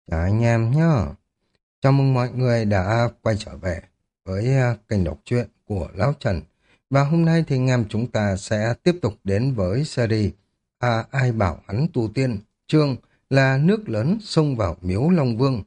Chào anh em nhá. Chào mừng mọi người đã quay trở về với kênh đọc truyện của Lão Trần. Và hôm nay thì anh em chúng ta sẽ tiếp tục đến với series Ai bảo hắn tu tiên, chương là nước lớn xông vào miếu Long Vương.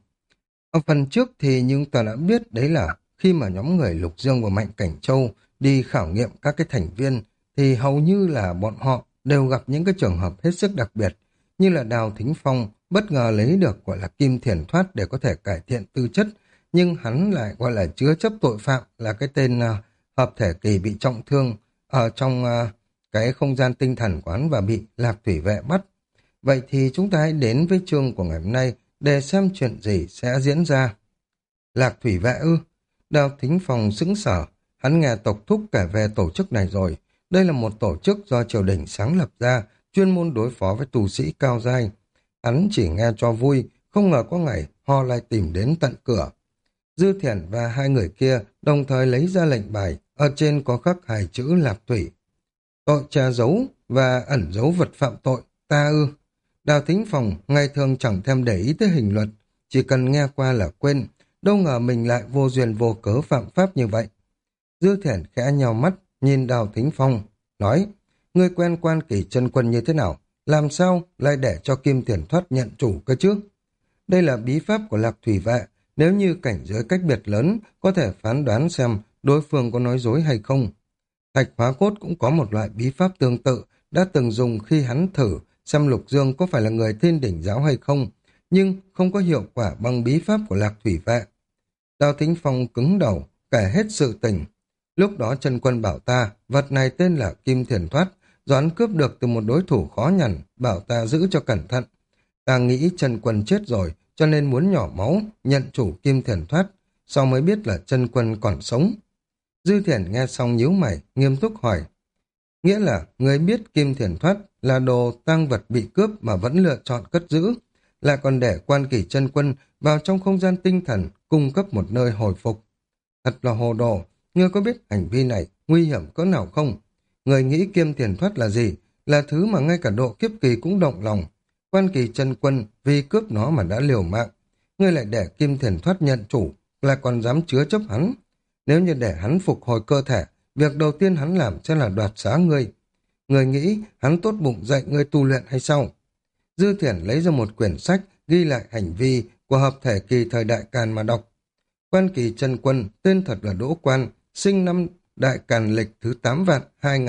Ở phần trước thì chúng ta đã biết đấy là khi mà nhóm người Lục Dương và Mạnh Cảnh Châu đi khảo nghiệm các cái thành viên thì hầu như là bọn họ đều gặp những cái trường hợp hết sức đặc biệt, như là Đào Thính Phong bất ngờ lấy được gọi là kim thiền thoát để có thể cải thiện tư chất, nhưng hắn lại gọi là chứa chấp tội phạm, là cái tên hợp thể kỳ bị trọng thương ở trong cái không gian tinh thần của hắn và bị Lạc Thủy Vệ bắt. Vậy thì chúng ta hãy đến với chương của ngày hôm nay để xem chuyện gì sẽ diễn ra. Lạc Thủy Vệ ư? Đào Thính Phong sững sờ, hắn nghe tộc thúc kể về tổ chức này rồi. Đây là một tổ chức do triều đình sáng lập ra, chuyên môn đối phó với tù sĩ cao giai. Hắn chỉ nghe cho vui, không ngờ có ngày họ lại tìm đến tận cửa. Dư Thiển và hai người kia đồng thời lấy ra lệnh bài, ở trên có khắc hai chữ Lạc Thủy. Tội che giấu và ẩn giấu vật phạm tội, ta ư? Đào Thính Phong ngày thường chẳng thèm để ý tới hình luật, chỉ cần nghe qua là quên, đâu ngờ mình lại vô duyên vô cớ phạm pháp như vậy. Dư Thiển khẽ nhào mắt, nhìn Đào Thính Phong, nói, ngươi quen Quan Kỷ Chân Quân như thế nào, làm sao lại để cho Kim Tiền Thoát nhận chủ cơ chứ? Đây là bí pháp của Lạc Thủy Vệ, nếu như cảnh giới cách biệt lớn, có thể phán đoán xem đối phương có nói dối hay không. Thạch Hóa Cốt cũng có một loại bí pháp tương tự, đã từng dùng khi hắn thử xem Lục Dương có phải là người Thiên Đỉnh giáo hay không, nhưng không có hiệu quả bằng bí pháp của Lạc Thủy Vệ. Đào Thính Phong cứng đầu, kể hết sự tình. Lúc đó Trần Quân bảo ta, vật này tên là Kim Thiền Thoát, do hắn cướp được từ một đối thủ khó nhằn, bảo ta giữ cho cẩn thận. Ta nghĩ Trần Quân chết rồi, cho nên muốn nhỏ máu, nhận chủ Kim Thiền Thoát, sau mới biết là Trần Quân còn sống. Dư Thiển nghe xong nhíu mày, nghiêm túc hỏi. Nghĩa là người biết Kim Thiền Thoát là đồ tang vật bị cướp mà vẫn lựa chọn cất giữ, lại còn để Quan Kỷ Chân Quân vào trong không gian tinh thần cung cấp một nơi hồi phục. Thật là hồ đồ, ngươi có biết hành vi này nguy hiểm cỡ nào không? Người nghĩ Kim Thiền Thoát là gì? Là thứ mà ngay cả độ kiếp kỳ cũng động lòng. Quan Kỳ Chân Quân vì cướp nó mà đã liều mạng. Ngươi lại để Kim Thiền Thoát nhận chủ, lại còn dám chứa chấp hắn. Nếu như để hắn phục hồi cơ thể, việc đầu tiên hắn làm sẽ là đoạt xá ngươi. Ngươi nghĩ hắn tốt bụng dạy ngươi tu luyện hay sao? Dư Thiển lấy ra một quyển sách ghi lại hành vi của hợp thể kỳ thời Đại Càn mà đọc. Quan Kỳ Chân Quân, tên thật là Đỗ Quan, sinh năm Đại Càn lịch thứ 8 vạn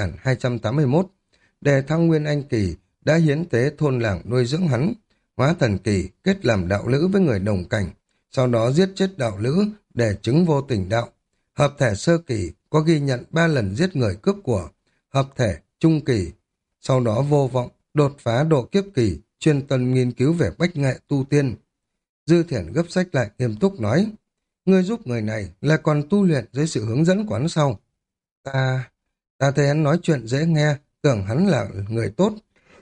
2281. Để thăng nguyên anh kỳ, đã hiến tế thôn làng nuôi dưỡng hắn. Hóa thần kỳ, kết làm đạo lữ với người đồng cảnh, sau đó giết chết đạo lữ để chứng vô tình đạo. Hợp thể sơ kỳ, có ghi nhận 3 lần giết người cướp của. Hợp thể trung kỳ, sau đó vô vọng, đột phá độ kiếp kỳ, chuyên tâm nghiên cứu về bách nghệ tu tiên. Dư Thiển gấp sách lại nghiêm túc nói, ngươi giúp người này là còn tu luyện dưới sự hướng dẫn của hắn sau. Ta thấy hắn nói chuyện dễ nghe, tưởng hắn là người tốt.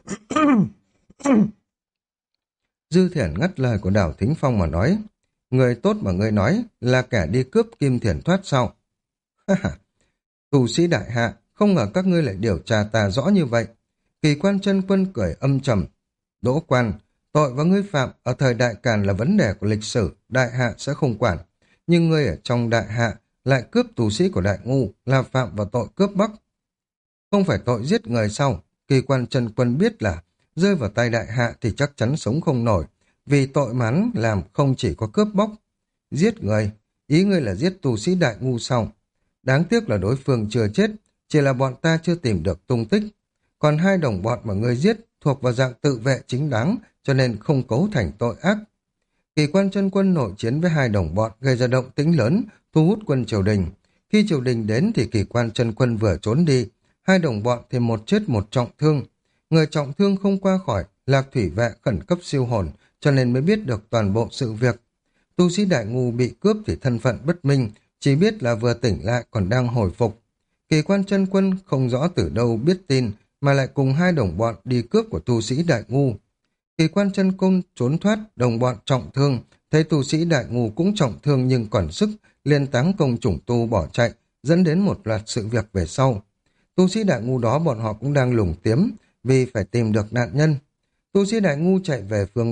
Dư Thiển ngắt lời của Đào Thính Phong mà nói, người tốt mà ngươi nói là kẻ đi cướp Kim Thiền Thoát sau. Tù sĩ đại hạ, không ngờ các ngươi lại điều tra ta rõ như vậy. Kỳ Quan Chân Quân cười âm trầm. Đỗ Quan, tội và ngươi phạm ở thời Đại Càn là vấn đề của lịch sử, đại hạ sẽ không quản. Nhưng ngươi ở trong đại hạ lại cướp tù sĩ của Đại Ngu, là phạm vào tội cướp bóc. Không phải tội giết người sau, Kỳ Quan Chân Quân biết là rơi vào tay đại hạ thì chắc chắn sống không nổi, vì tội mắn làm không chỉ có cướp bóc. Giết người, ý ngươi là giết tù sĩ Đại Ngu sau. Đáng tiếc là đối phương chưa chết, chỉ là bọn ta chưa tìm được tung tích. Còn hai đồng bọn mà ngươi giết thuộc vào dạng tự vệ chính đáng, cho nên không cấu thành tội ác. Kỳ Quan Chân Quân nội chiến với hai đồng bọn gây ra động tĩnh lớn, thu hút quân triều đình. Khi triều đình đến thì Kỳ Quan Chân Quân vừa trốn đi, hai đồng bọn thì một chết một trọng thương. Người trọng thương không qua khỏi, Lạc Thủy Vệ khẩn cấp siêu hồn, cho nên mới biết được toàn bộ sự việc. Tu sĩ Đại Ngu bị cướp thì thân phận bất minh, chỉ biết là vừa tỉnh lại còn đang hồi phục. Kỳ Quan Chân Quân không rõ từ đâu biết tin, mà lại cùng hai đồng bọn đi cướp của tu sĩ Đại Ngu. Kỳ Quan Chân Quân trốn thoát, đồng bọn trọng thương, thấy tu sĩ Đại Ngu cũng trọng thương nhưng còn sức, liền táng công chủng tu bỏ chạy, dẫn đến một loạt sự việc về sau. Tu sĩ Đại Ngu đó bọn họ cũng đang lùng tiếm, vì phải tìm được nạn nhân. Tu sĩ Đại Ngu chạy về phương Bắc,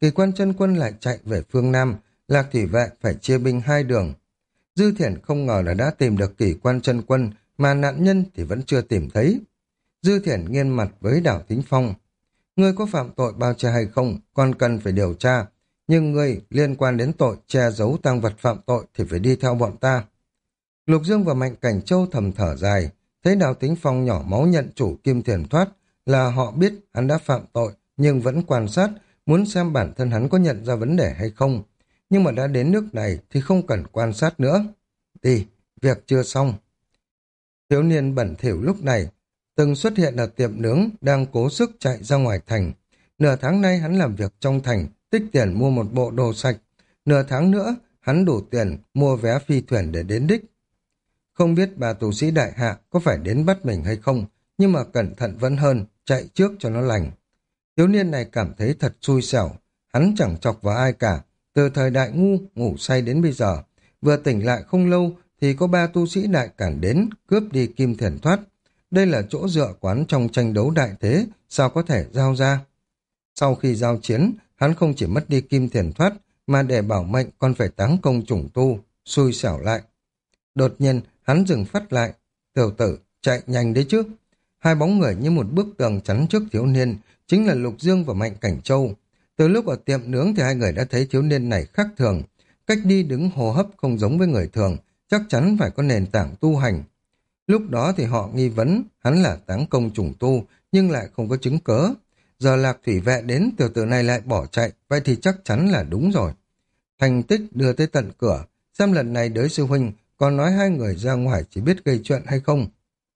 Kỳ Quan Chân Quân lại chạy về phương Nam, Lạc Thủy Vệ phải chia binh hai đường. Dư Thiển không ngờ là đã tìm được Kỳ Quan Chân Quân, mà nạn nhân thì vẫn chưa tìm thấy. Dư Thiển nghiêng mặt với Đào Thính Phong. Ngươi có phạm tội bao che hay không, còn cần phải điều tra. Nhưng ngươi liên quan đến tội che giấu tang vật phạm tội thì phải đi theo bọn ta. Lục Dương và Mạnh Cảnh Châu thầm thở dài, thấy Đào Thính Phong nhỏ máu nhận chủ Kim Thiền thoát là họ biết hắn đã phạm tội, nhưng vẫn quan sát, muốn xem bản thân hắn có nhận ra vấn đề hay không. Nhưng mà đã đến nước này thì không cần quan sát nữa. Đi, việc chưa xong. Thiếu niên bẩn thỉu lúc này từng xuất hiện ở tiệm nướng, đang cố sức chạy ra ngoài thành. Nửa tháng nay hắn làm việc trong thành, tích tiền mua một bộ đồ sạch. Nửa tháng nữa, hắn đủ tiền mua vé phi thuyền để đến đích. Không biết bà tù sĩ đại hạ có phải đến bắt mình hay không, nhưng mà cẩn thận vẫn hơn, chạy trước cho nó lành. Thiếu niên này cảm thấy thật xui xẻo, hắn chẳng chọc vào ai cả, từ thời đại ngu ngủ say đến bây giờ. Vừa tỉnh lại không lâu thì có ba tu sĩ đại cản đến, cướp đi Kim Thiền thoát. Đây là chỗ dựa quán trong tranh đấu đại thế, sao có thể giao ra? Sau khi giao chiến, hắn không chỉ mất đi Kim Thiền thoát, mà để bảo mệnh còn phải táng công chủng tu, xui xẻo lại. Đột nhiên, hắn dừng phát lại. Tiểu tử, chạy nhanh đấy chứ. Hai bóng người như một bức tường chắn trước thiếu niên, chính là Lục Dương và Mạnh Cảnh Châu. Từ lúc ở tiệm nướng thì hai người đã thấy thiếu niên này khác thường. Cách đi đứng hô hấp không giống với người thường, chắc chắn phải có nền tảng tu hành. Lúc đó thì họ nghi vấn hắn là táng công chủng tu, nhưng lại không có chứng cớ. Giờ Lạc Thủy Vệ đến, tiểu tử này lại bỏ chạy, vậy thì chắc chắn là đúng rồi. Thành tích đưa tới tận cửa, xem lần này đới sư huynh còn nói hai người ra ngoài chỉ biết gây chuyện hay không.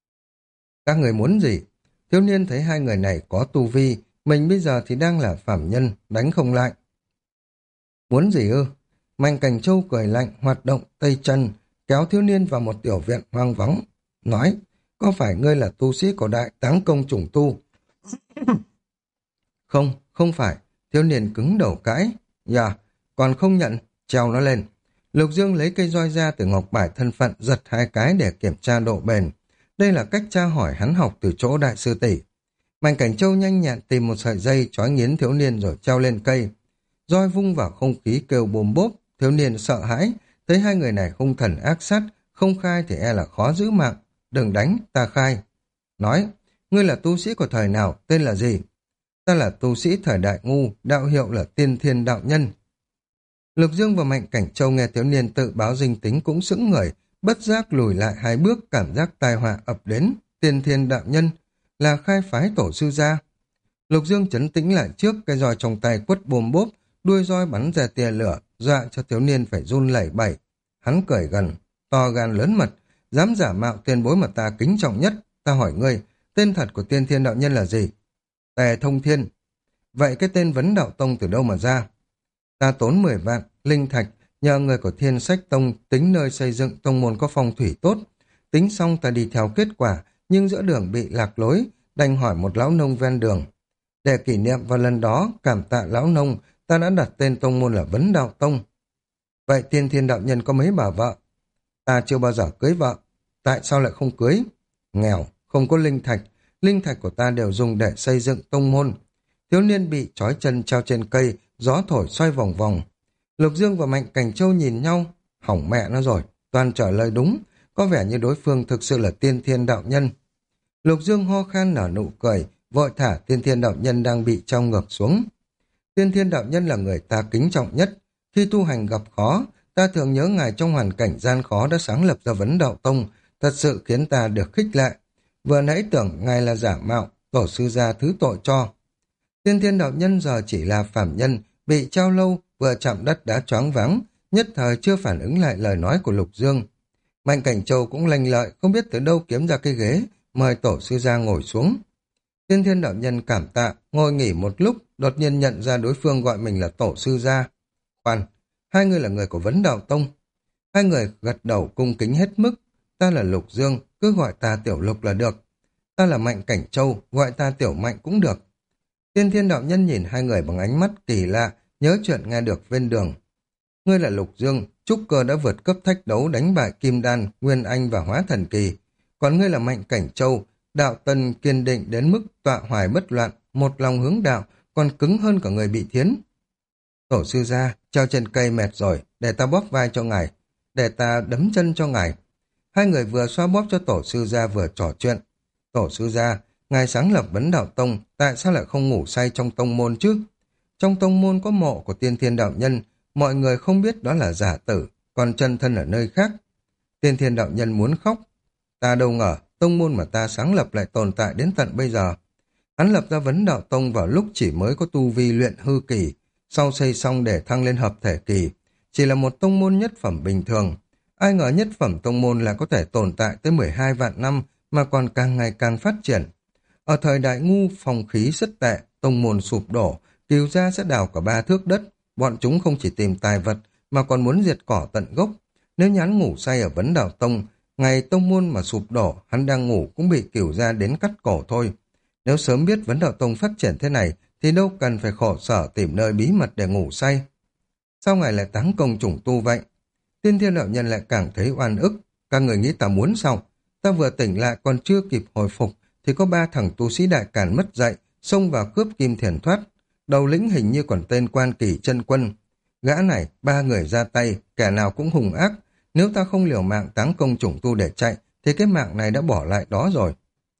Các người muốn gì? Thiếu niên thấy hai người này có tu vi, mình bây giờ thì đang là phàm nhân, đánh không lại. Muốn gì ư? Mạnh Cảnh Châu cười lạnh, hoạt động tay chân, kéo thiếu niên vào một tiểu viện hoang vắng, nói, có phải ngươi là tu sĩ của đại táng công chủng tu? Không, không phải. Thiếu niên cứng đầu cãi. Dạ, còn không nhận, treo nó lên. Lục Dương lấy cây roi ra từ ngọc bài thân phận, giật hai cái để kiểm tra độ bền. Đây là cách tra hỏi hắn học từ chỗ đại sư tỷ. Mạnh Cảnh Châu nhanh nhẹn tìm một sợi dây trói nghiến thiếu niên rồi treo lên cây. Roi vung vào không khí kêu bồm bốp, thiếu niên sợ hãi, thấy hai người này hung thần ác sát, không khai thì e là khó giữ mạng. Đừng đánh, ta khai. Nói, ngươi là tu sĩ của thời nào, tên là gì? Ta là tu sĩ thời đại ngu, đạo hiệu là Tiên Thiên Đạo Nhân. Lục Dương và Mạnh Cảnh Châu nghe thiếu niên tự báo danh tính cũng sững người, bất giác lùi lại hai bước, cảm giác tai họa ập đến. Tiên Thiên Đạo Nhân là khai phái tổ sư gia. Lục Dương trấn tĩnh lại trước, cái roi trong tay quất bồm bốp, đuôi roi bắn ra tia lửa, dọa cho thiếu niên phải run lẩy bẩy. Hắn cười gần, to gan lớn mật, dám giả mạo tiền bối mà ta kính trọng nhất. Ta hỏi ngươi, tên thật của Tiên Thiên Đạo Nhân là gì? Tề Thông Thiên. Vậy cái tên Vấn Đạo Tông từ đâu mà ra? Ta tốn 10 vạn, linh thạch, nhờ người của Thiên Sách Tông tính nơi xây dựng tông môn có phong thủy tốt. Tính xong ta đi theo kết quả, nhưng giữa đường bị lạc lối, đành hỏi một lão nông ven đường. Để kỷ niệm vào lần đó, cảm tạ lão nông, ta đã đặt tên tông môn là Vấn Đạo Tông. Vậy Tiên Thiên Đạo Nhân có mấy bà vợ? Ta chưa bao giờ cưới vợ. Tại sao lại không cưới? Nghèo, không có linh thạch của ta đều dùng để xây dựng tông môn. Thiếu niên bị trói chân treo trên cây, gió thổi xoay vòng vòng. Lục Dương và Mạnh Cảnh Châu nhìn nhau, hỏng mẹ nó rồi, toàn trả lời đúng, có vẻ như đối phương thực sự là Tiên Thiên Đạo Nhân. Lục Dương ho khan nở nụ cười, vội thả Tiên Thiên Đạo Nhân đang bị treo ngược xuống. Tiên Thiên Đạo Nhân là người ta kính trọng nhất, khi tu hành gặp khó, ta thường nhớ ngài trong hoàn cảnh gian khó đã sáng lập ra Vấn Đạo Tông, thật sự khiến ta được khích lệ. Vừa nãy tưởng ngài là giả mạo, tổ sư gia thứ tội cho. Tiên Thiên Đạo Nhân giờ chỉ là phàm nhân, bị treo lâu, vừa chạm đất đã choáng váng, nhất thời chưa phản ứng lại lời nói của Lục Dương. Mạnh Cảnh Châu cũng lanh lợi, không biết từ đâu kiếm ra cái ghế, mời tổ sư gia ngồi xuống. Tiên Thiên Đạo Nhân cảm tạ, ngồi nghỉ một lúc, đột nhiên nhận ra đối phương gọi mình là tổ sư gia. Khoan, hai người là người của Vấn Đạo Tông. Hai người gật đầu cung kính hết mức. Ta là Lục Dương, cứ gọi ta Tiểu Lục là được. Ta là Mạnh Cảnh Châu, gọi ta Tiểu Mạnh cũng được. Tiên Thiên Đạo Nhân nhìn hai người bằng ánh mắt kỳ lạ, nhớ chuyện nghe được bên đường. Ngươi là Lục Dương, trúc cơ đã vượt cấp thách đấu đánh bại Kim Đan, Nguyên Anh và Hóa Thần Kỳ. Còn ngươi là Mạnh Cảnh Châu, đạo tân kiên định đến mức tọa hoài bất loạn, một lòng hướng đạo, còn cứng hơn cả người bị thiến. Tổ sư gia, treo trên cây mệt rồi, để ta bóp vai cho ngài, để ta đấm chân cho ngài. Hai người vừa xoa bóp cho tổ sư gia vừa trò chuyện. Tổ sư gia, ngài sáng lập Vấn Đạo Tông, tại sao lại không ngủ say trong tông môn chứ? Trong tông môn có mộ của Tiên Thiên đạo nhân, mọi người không biết đó là giả tử, còn chân thân ở nơi khác. Tiên Thiên đạo nhân muốn khóc. Ta đâu ngờ, tông môn mà ta sáng lập lại tồn tại đến tận bây giờ. Hắn lập ra Vấn Đạo Tông vào lúc chỉ mới có tu vi luyện hư kỳ, sau xây xong để thăng lên hợp thể kỳ, chỉ là một tông môn nhất phẩm bình thường. Ai ngờ nhất phẩm tông môn là có thể tồn tại tới 12 vạn năm mà còn càng ngày càng phát triển. Ở thời đại ngu, phong khí rất tệ, tông môn sụp đổ, Cửu gia sẽ đào cả 3 thước đất, bọn chúng không chỉ tìm tài vật mà còn muốn diệt cỏ tận gốc. Nếu như hắn ngủ say ở Vấn Đạo Tông, ngày tông môn mà sụp đổ, hắn đang ngủ cũng bị Cửu gia đến cắt cổ thôi. Nếu sớm biết Vấn Đạo Tông phát triển thế này thì đâu cần phải khổ sở tìm nơi bí mật để ngủ say. Sao ngài lại táng công trùng tu vậy? Tiên Thiên đạo nhân lại càng thấy oan ức. Các người nghĩ ta muốn sao? Ta vừa tỉnh lại còn chưa kịp hồi phục thì có 3 thằng tu sĩ đại càn mất dạy, xông vào cướp Kim Thiền Thoát. Đầu lĩnh hình như còn tên Quan Kỳ Chân Quân. Gã này, 3 người ra tay, kẻ nào cũng hùng ác. Nếu ta không liều mạng táng công trùng tu để chạy thì cái mạng này đã bỏ lại đó rồi.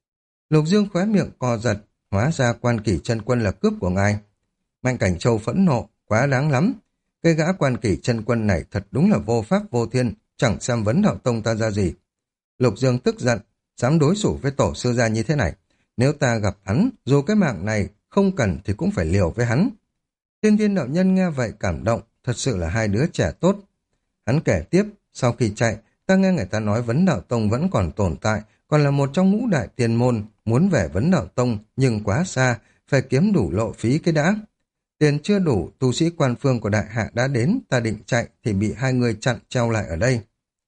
Lục Dương khóe miệng co giật, hóa ra Quan Kỳ Chân Quân là cướp của ngài. Mạnh Cảnh Châu phẫn nộ, quá đáng lắm. Cái gã Quan Kỳ Chân Quân này thật đúng là vô pháp vô thiên, chẳng xem Vấn Đạo Tông ta ra gì. Lục Dương tức giận, dám đối xử với tổ sư gia như thế này. Nếu ta gặp hắn, dù cái mạng này không cần thì cũng phải liều với hắn. Tiên Thiên đạo nhân nghe vậy cảm động, thật sự là hai đứa trẻ tốt. Hắn kể tiếp, sau khi chạy, ta nghe người ta nói Vấn Đạo Tông vẫn còn tồn tại, còn là một trong ngũ đại tiên môn, muốn về Vấn Đạo Tông nhưng quá xa, phải kiếm đủ lộ phí cái đã. Tiền chưa đủ, tu sĩ quan phương của đại hạ đã đến, ta định chạy thì bị hai người chặn treo lại ở đây.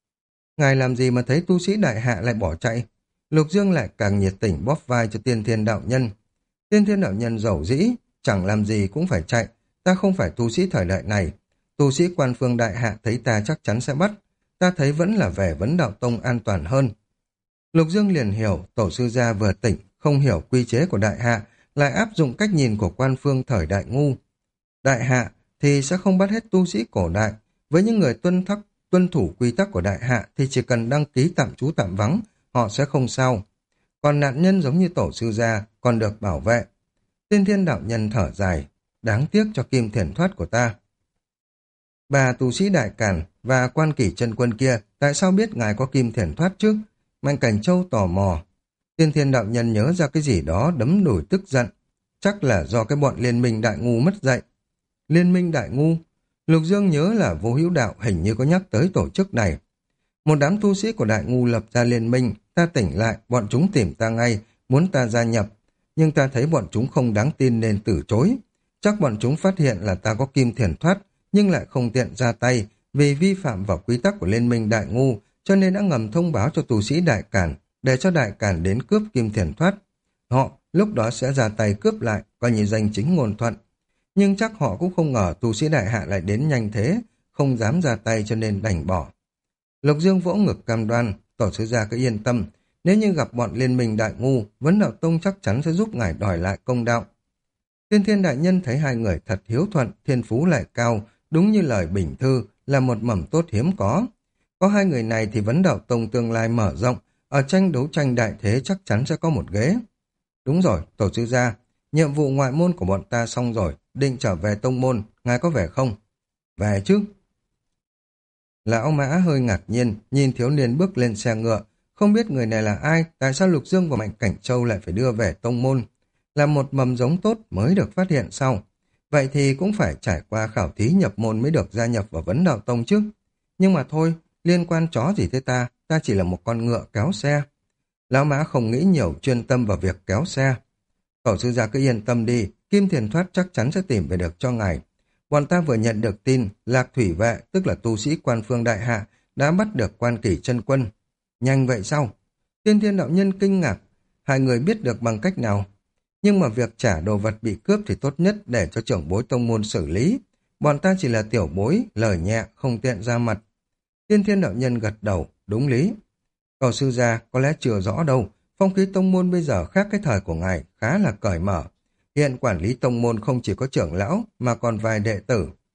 Ngài làm gì mà thấy tu sĩ đại hạ lại bỏ chạy? Lục Dương lại càng nhiệt tình bóp vai cho Tiên Thiên đạo nhân. Tiên Thiên đạo nhân dầu dĩ, chẳng làm gì cũng phải chạy, ta không phải tu sĩ thời đại này. Tu sĩ quan phương đại hạ thấy ta chắc chắn sẽ bắt, ta thấy vẫn là về Vấn Đạo Tông an toàn hơn. Lục Dương liền hiểu, tổ sư gia vừa tỉnh, không hiểu quy chế của đại hạ, lại áp dụng cách nhìn của quan phương thời đại ngu. Đại hạ thì sẽ không bắt hết tu sĩ cổ đại, với những người tuân thủ quy tắc của đại hạ thì chỉ cần đăng ký tạm trú tạm vắng, họ sẽ không sao. Còn nạn nhân giống như tổ sư gia còn được bảo vệ. Tiên Thiên đạo nhân thở dài, đáng tiếc cho Kim Thiền Thoát của ta. Bà tu sĩ đại càn và Quan Kỷ Chân Quân kia tại sao biết ngài có Kim Thiền Thoát chứ? Mạnh Cảnh Châu tò mò. Tiên Thiên đạo nhân nhớ ra cái gì đó đấm đùi tức giận. Chắc là do cái bọn liên minh đại ngu mất dạy. Liên minh đại ngu? Lục Dương nhớ là Vô Hữu Đạo hình như có nhắc tới tổ chức này. Một đám tu sĩ của đại ngu lập ra liên minh, ta tỉnh lại, bọn chúng tìm ta ngay, muốn ta gia nhập. Nhưng ta thấy bọn chúng không đáng tin nên từ chối. Chắc bọn chúng phát hiện là ta có Kim Thiền Thoát, nhưng lại không tiện ra tay vì vi phạm vào quy tắc của liên minh đại ngu, cho nên đã ngầm thông báo cho tu sĩ đại càn để cho đại càn đến cướp Kim Thiền Thoát. Họ lúc đó sẽ ra tay cướp lại, coi như danh chính ngôn thuận. Nhưng chắc họ cũng không ngờ tu sĩ đại hạ lại đến nhanh thế, không dám ra tay cho nên đành bỏ. Lục Dương vỗ ngực cam đoan, tổ sư gia cứ yên tâm, nếu như gặp bọn liên minh đại ngu, Vấn Đạo Tông chắc chắn sẽ giúp ngài đòi lại công đạo. Tiên Thiên đại nhân thấy hai người thật hiếu thuận, thiên phú lại cao, đúng như lời bình thư, là một mầm tốt hiếm có. Có hai người này thì Vấn Đạo Tông tương lai mở rộng, ở tranh đấu tranh đại thế chắc chắn sẽ có một ghế. Đúng rồi, tổ sư gia, nhiệm vụ ngoại môn của bọn ta xong rồi, định trở về tông môn, ngài có vẻ không? Về chứ. Lão Mã hơi ngạc nhiên, nhìn thiếu niên bước lên xe ngựa, không biết người này là ai, tại sao Lục Dương và Mạnh Cảnh Châu lại phải đưa về tông môn. Là một mầm giống tốt mới được phát hiện sau. Vậy thì cũng phải trải qua khảo thí nhập môn mới được gia nhập vào Vấn Đạo Tông chứ. Nhưng mà thôi, liên quan chó gì tới ta, ta chỉ là một con ngựa kéo xe. Lão Mã không nghĩ nhiều, chuyên tâm vào việc kéo xe. Tổ sư gia cứ yên tâm đi, Kim Thiền Thoát chắc chắn sẽ tìm về được cho ngài. Bọn ta vừa nhận được tin, Lạc Thủy Vệ, tức là tu sĩ quan phương đại hạ, đã bắt được Quan Kỷ Chân Quân. Nhanh vậy sao? Tiên Thiên đạo nhân kinh ngạc, hai người biết được bằng cách nào? Nhưng mà việc trả đồ vật bị cướp thì tốt nhất để cho trưởng bối tông môn xử lý. Bọn ta chỉ là tiểu bối, lời nhẹ, không tiện ra mặt. Tiên Thiên đạo nhân gật đầu, đúng lý. Tổ sư gia có lẽ chưa rõ đâu, phong khí tông môn bây giờ khác cái thời của ngài, khá là cởi mở. Hiện quản lý tông môn không chỉ có trưởng lão mà còn vài đệ tử.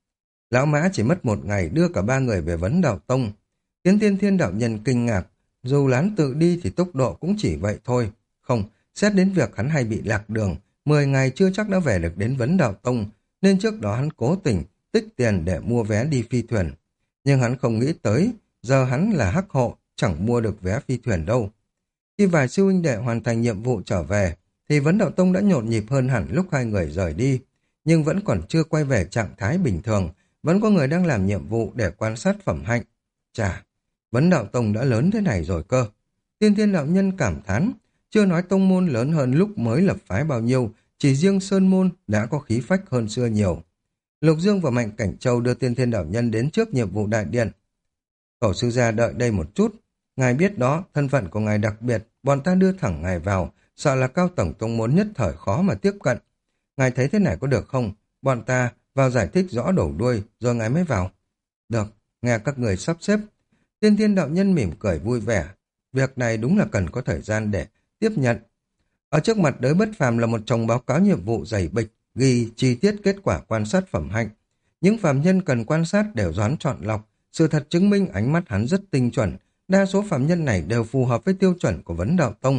Lão Mã chỉ mất một ngày đưa cả ba người về Vấn Đạo Tông. Tiến Tiên Thiên đạo nhân kinh ngạc, dù lán tự đi thì tốc độ cũng chỉ vậy thôi. Không, xét đến việc hắn hay bị lạc đường, 10 ngày chưa chắc đã về được đến Vấn Đạo Tông, nên trước đó hắn cố tình tích tiền để mua vé đi phi thuyền. Nhưng hắn không nghĩ tới, giờ hắn là hắc hộ, chẳng mua được vé phi thuyền đâu. Khi vài sư huynh đệ hoàn thành nhiệm vụ trở về, thì Vấn Đạo Tông đã nhộn nhịp hơn hẳn lúc hai người rời đi, nhưng vẫn còn chưa quay về trạng thái bình thường, vẫn có người đang làm nhiệm vụ để quan sát phẩm hạnh. Chà, Vấn Đạo Tông đã lớn thế này rồi cơ. Tiên Thiên đạo nhân cảm thán, chưa nói tông môn lớn hơn lúc mới lập phái bao nhiêu, chỉ riêng Sơn Môn đã có khí phách hơn xưa nhiều. Lục Dương và Mạnh Cảnh Châu đưa Tiên Thiên đạo nhân đến trước nhiệm vụ đại điện. Tổ sư gia đợi đây một chút, ngài biết đó, thân phận của ngài đặc biệt, bọn ta đưa thẳng ngài vào, sợ là cao tầng tông môn nhất thời khó mà tiếp cận. Ngài thấy thế này có được không? Bọn ta vào giải thích rõ đầu đuôi, rồi ngài mới vào. Được, nghe các người sắp xếp. Tiên Thiên đạo nhân mỉm cười vui vẻ. Việc này đúng là cần có thời gian để tiếp nhận. Ở trước mặt Đới Bất Phàm là một chồng báo cáo nhiệm vụ dày bịch, ghi chi tiết kết quả quan sát phẩm hạnh. Những phàm nhân cần quan sát đều doán chọn lọc. Sự thật chứng minh ánh mắt hắn rất tinh chuẩn. Đa số phàm nhân này đều phù hợp với tiêu chuẩn của Vấn Đạo Tông.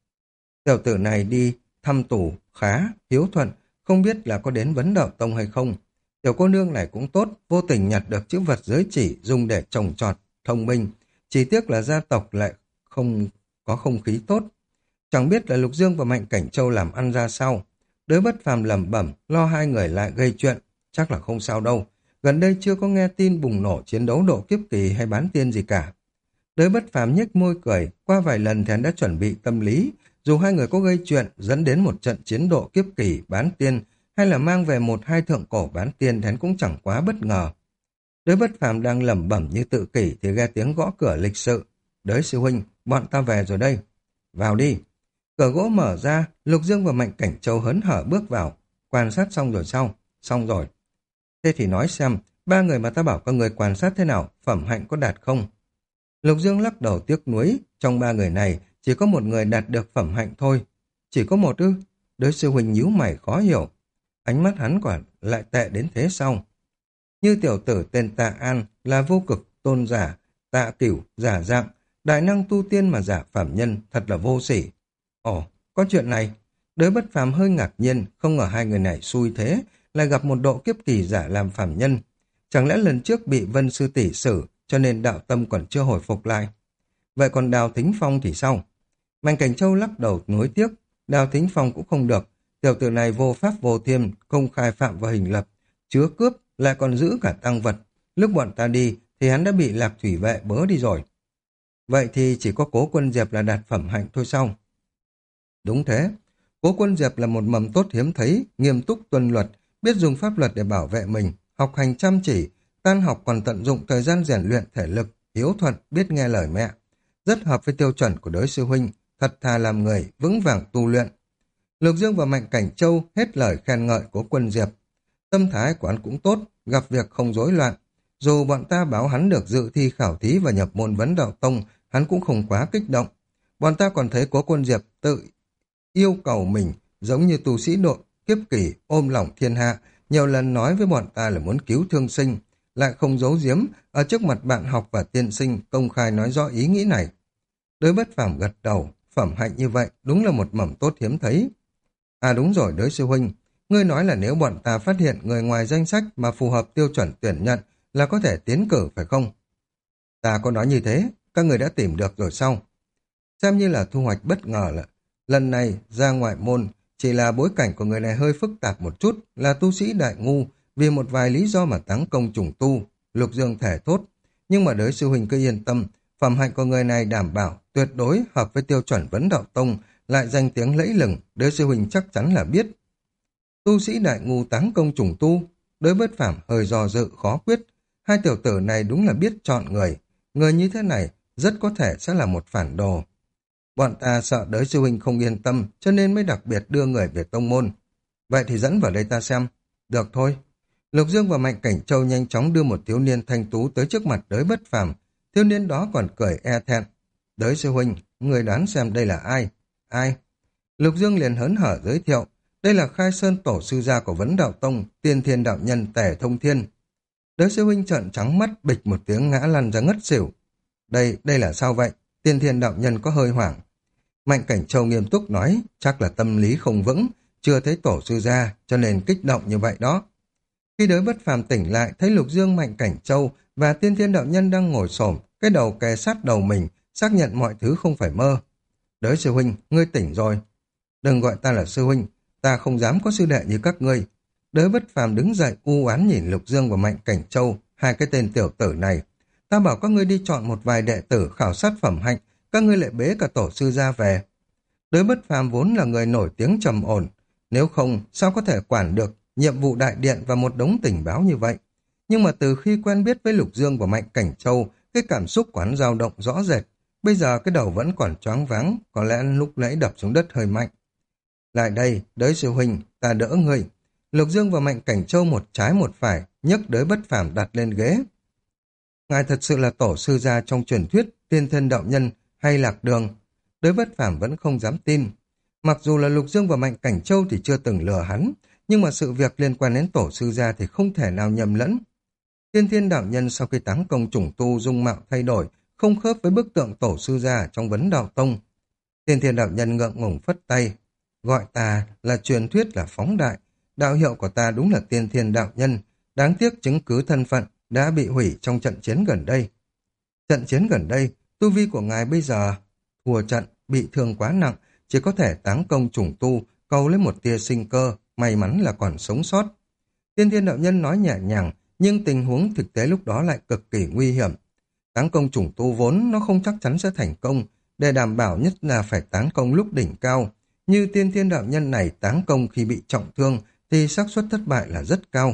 Tiểu tử này đi thăm tù, khá, hiếu thuận, không biết là có đến Vấn Đạo Tông hay không. Tiểu cô nương này cũng tốt, vô tình nhặt được chữ vật giới chỉ dùng để trồng trọt, thông minh. Chỉ tiếc là gia tộc lại không có không khí tốt. Chẳng biết là Lục Dương và Mạnh Cảnh Châu làm ăn ra sao. Đới Bất Phàm lẩm bẩm, lo hai người lại gây chuyện. Chắc là không sao đâu. Gần đây chưa có nghe tin bùng nổ chiến đấu độ kiếp kỳ hay bán tiên gì cả. Đới Bất Phàm nhếch môi cười, qua vài lần thì hắn đã chuẩn bị tâm lý. Dù hai người có gây chuyện dẫn đến một trận chiến độ kiếp kỳ bán tiên hay là mang về một hai thượng cổ bán tiên thì hắn cũng chẳng quá bất ngờ. Đới Bất Phàm đang lẩm bẩm như tự kỷ thì nghe tiếng gõ cửa lịch sự. Đới sư huynh, bọn ta về rồi đây. Vào đi. Cửa gỗ mở ra, Lục Dương và Mạnh Cảnh Châu hớn hở bước vào. Quan sát xong rồi sao? Xong rồi. Thế thì nói xem, ba người mà ta bảo các người quan sát thế nào, phẩm hạnh có đạt không? Lục Dương lắc đầu tiếc nuối, trong ba người này chỉ có một người đạt được phẩm hạnh thôi. Chỉ có một ư? Đới sư huynh nhíu mày khó hiểu. Ánh mắt hắn quả lại tệ đến thế sao? Như tiểu tử tên Tạ An là vô cực, tôn giả, Tạ Cửu, giả dạng, đại năng tu tiên mà giả phạm nhân, thật là vô sỉ. Ồ, có chuyện này. Đới Bất Phàm hơi ngạc nhiên, không ngờ hai người này xui thế, lại gặp một độ kiếp kỳ giả làm phạm nhân. Chẳng lẽ lần trước bị Vân Sư tỷ xử, cho nên đạo tâm còn chưa hồi phục lại. Vậy còn Đào Thính Phong thì sao? Mạnh Cảnh Châu lắc đầu nuối tiếc, Đào Thính Phong cũng không được. Tiểu tử này vô pháp vô thiên, công khai phạm vào hình lập, chứa cướp, lại còn giữ cả tăng vật. Lúc bọn ta đi thì hắn đã bị Lạc Thủy Vệ bớ đi rồi. Vậy thì chỉ có Cố Quân Diệp là đạt phẩm hạnh thôi sao? Đúng thế. Cố Quân Diệp là một mầm tốt hiếm thấy, nghiêm túc tuân luật, biết dùng pháp luật để bảo vệ mình, học hành chăm chỉ, tan học còn tận dụng thời gian rèn luyện thể lực, hiếu thuận, biết nghe lời mẹ. Rất hợp với tiêu chuẩn của Đới sư huynh, thật thà làm người, vững vàng tu luyện. Lục Dương và Mạnh Cảnh Châu hết lời khen ngợi Cố Quân Diệp. Tâm thái của hắn cũng tốt, gặp việc không rối loạn. Dù bọn ta báo hắn được dự thi khảo thí và nhập môn Vấn Đạo Tông, hắn cũng không quá kích động. Bọn ta còn thấy Cố Quân Diệp tự yêu cầu mình, giống như tu sĩ độ kiếp kỳ ôm lòng thiên hạ, nhiều lần nói với bọn ta là muốn cứu thương sinh, lại không giấu giếm, ở trước mặt bạn học và tiên sinh công khai nói rõ ý nghĩ này. Đới Bất Phàm gật đầu, phẩm hạnh như vậy đúng là một mầm tốt hiếm thấy. À đúng rồi, Đới sư huynh, ngươi nói là nếu bọn ta phát hiện người ngoài danh sách mà phù hợp tiêu chuẩn tuyển nhận là có thể tiến cử phải không? Ta có nói như thế, các người đã tìm được rồi sao? Xem như là thu hoạch bất ngờ là lần này ra ngoại môn, chỉ là bối cảnh của người này hơi phức tạp một chút, là tu sĩ đại ngu, vì một vài lý do mà táng công trùng tu, Lục Dương thể thốt. Nhưng mà Đới sư huynh cứ yên tâm, phẩm hạnh của người này đảm bảo, tuyệt đối hợp với tiêu chuẩn Vấn Đạo Tông, lại danh tiếng lẫy lừng, Đới sư huynh chắc chắn là biết. Tu sĩ đại ngu táng công trùng tu, Đới Bất Phàm hơi do dự khó quyết. Hai tiểu tử này đúng là biết chọn người, người như thế này rất có thể sẽ là một phản đồ. Bọn ta sợ Đới sư huynh không yên tâm, cho nên mới đặc biệt đưa người về tông môn. Vậy thì dẫn vào đây ta xem. Được thôi. Lục Dương và Mạnh Cảnh Châu nhanh chóng đưa một thiếu niên thanh tú tới trước mặt Đới Bất Phàm. Thiếu niên đó còn cười e thẹn. Đới sư huynh, người đoán xem đây là ai? Ai? Lục Dương liền hớn hở giới thiệu. Đây là Khai Sơn tổ sư gia của Vấn Đạo Tông, Tiên Thiên đạo nhân Tề Thông Thiên. Đới sư huynh trợn trắng mắt, bịch một tiếng ngã lăn ra ngất xỉu. Đây là sao vậy? Tiên thiên đạo nhân có hơi hoảng. Mạnh Cảnh Châu nghiêm túc nói, chắc là tâm lý không vững, chưa thấy tổ sư ra, cho nên kích động như vậy đó. Khi Đới Bất Phàm tỉnh lại, thấy Lục Dương, Mạnh Cảnh Châu và Tiên Thiên đạo nhân đang ngồi xổm, cái đầu kề sát đầu mình, xác nhận mọi thứ không phải mơ. Đới sư huynh, ngươi tỉnh rồi. Đừng gọi ta là sư huynh, ta không dám có sư đệ như các ngươi. Đới Bất Phàm đứng dậy u oán nhìn Lục Dương và Mạnh Cảnh Châu, hai cái tên tiểu tử này. Ta bảo các ngươi đi chọn một vài đệ tử khảo sát phẩm hạnh, các ngươi lại bế cả tổ sư ra về. Đới Bất Phàm vốn là người nổi tiếng trầm ổn, nếu không sao có thể quản được nhiệm vụ đại điện và một đống tình báo như vậy. Nhưng mà từ khi quen biết với Lục Dương và Mạnh Cảnh Châu, cái cảm xúc của hắn dao động rõ rệt. Bây giờ cái đầu vẫn còn choáng váng, có lẽ lúc nãy đập xuống đất hơi mạnh. Lại đây, Đới sư huynh, ta đỡ ngươi. Lục Dương và Mạnh Cảnh Châu một trái một phải, nhấc Đới Bất Phàm đặt lên ghế. Ngài thật sự là tổ sư gia trong truyền thuyết, tiên thân đạo nhân hay lạc đường? Đới Bất Phàm vẫn không dám tin. Mặc dù là Lục Dương và Mạnh Cảnh Châu thì chưa từng lừa hắn, nhưng mà sự việc liên quan đến tổ sư gia thì không thể nào nhầm lẫn. Tiên thiên đạo nhân sau khi táng công trùng tu dung mạo thay đổi, không khớp với bức tượng tổ sư gia trong vấn đạo tông. Tiên thiên đạo nhân ngượng ngùng phất tay, gọi ta là truyền thuyết là phóng đại, đạo hiệu của ta đúng là tiên thiên đạo nhân, đáng tiếc chứng cứ thân phận đã bị hủy trong trận chiến gần đây. Trận chiến gần đây, tu vi của ngài bây giờ thua trận, bị thương quá nặng, chỉ có thể táng công trùng tu, cầu lấy một tia sinh cơ, may mắn là còn sống sót. Tiên thiên đạo nhân nói nhẹ nhàng, nhưng tình huống thực tế lúc đó lại cực kỳ nguy hiểm. Táng công trùng tu vốn nó không chắc chắn sẽ thành công, để đảm bảo nhất là phải táng công lúc đỉnh cao. Như tiên thiên đạo nhân này táng công khi bị trọng thương thì xác suất thất bại là rất cao.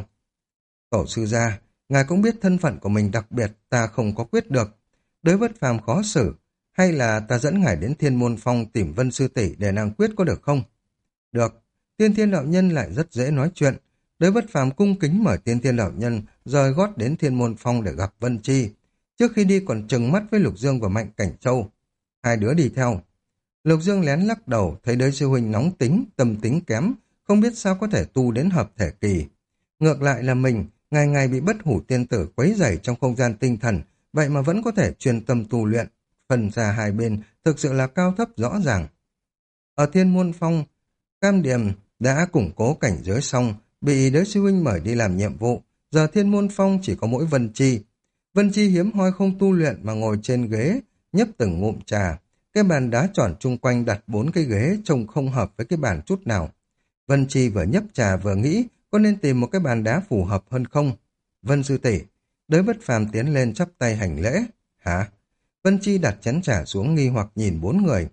Tổ sư gia, ngài cũng biết thân phận của mình đặc biệt, ta không có quyết được. Đới Bất Phàm khó xử, hay là ta dẫn ngài đến Thiên Môn Phong tìm Vân sư tỷ để nàng quyết có được không? Được, Tiên Thiên đạo nhân lại rất dễ nói chuyện. Đới Bất Phàm cung kính mời Tiên Thiên đạo nhân rời gót đến Thiên Môn Phong để gặp Vân Chi. Trước khi đi còn trừng mắt với Lục Dương và Mạnh Cảnh Châu. Hai đứa đi theo. Lục Dương lén lắc đầu, thấy Đới sư huynh nóng tính, tâm tính kém, không biết sao có thể tu đến hợp thể kỳ. Ngược lại là mình, ngày ngày bị bất hủ tiên tử quấy rầy trong không gian tinh thần, vậy mà vẫn có thể chuyên tâm tu luyện. Phần ra hai bên thực sự là cao thấp rõ ràng. Ở Thiên Môn Phong, Cam Điềm đã củng cố cảnh giới xong, bị Đới sư huynh mời đi làm nhiệm vụ. Giờ Thiên Môn Phong chỉ có mỗi Vân Chi. Vân Chi hiếm hoi không tu luyện mà ngồi trên ghế, nhấp từng ngụm trà. Cái bàn đá tròn chung quanh đặt 4 cái ghế trông không hợp với cái bàn chút nào. Vân Chi vừa nhấp trà vừa nghĩ có nên tìm một cái bàn đá phù hợp hơn không. Vân sư tỷ. Đới Bất Phàm tiến lên chắp tay hành lễ. Hả? Vân Chi đặt chén trà xuống nghi hoặc nhìn 4 người.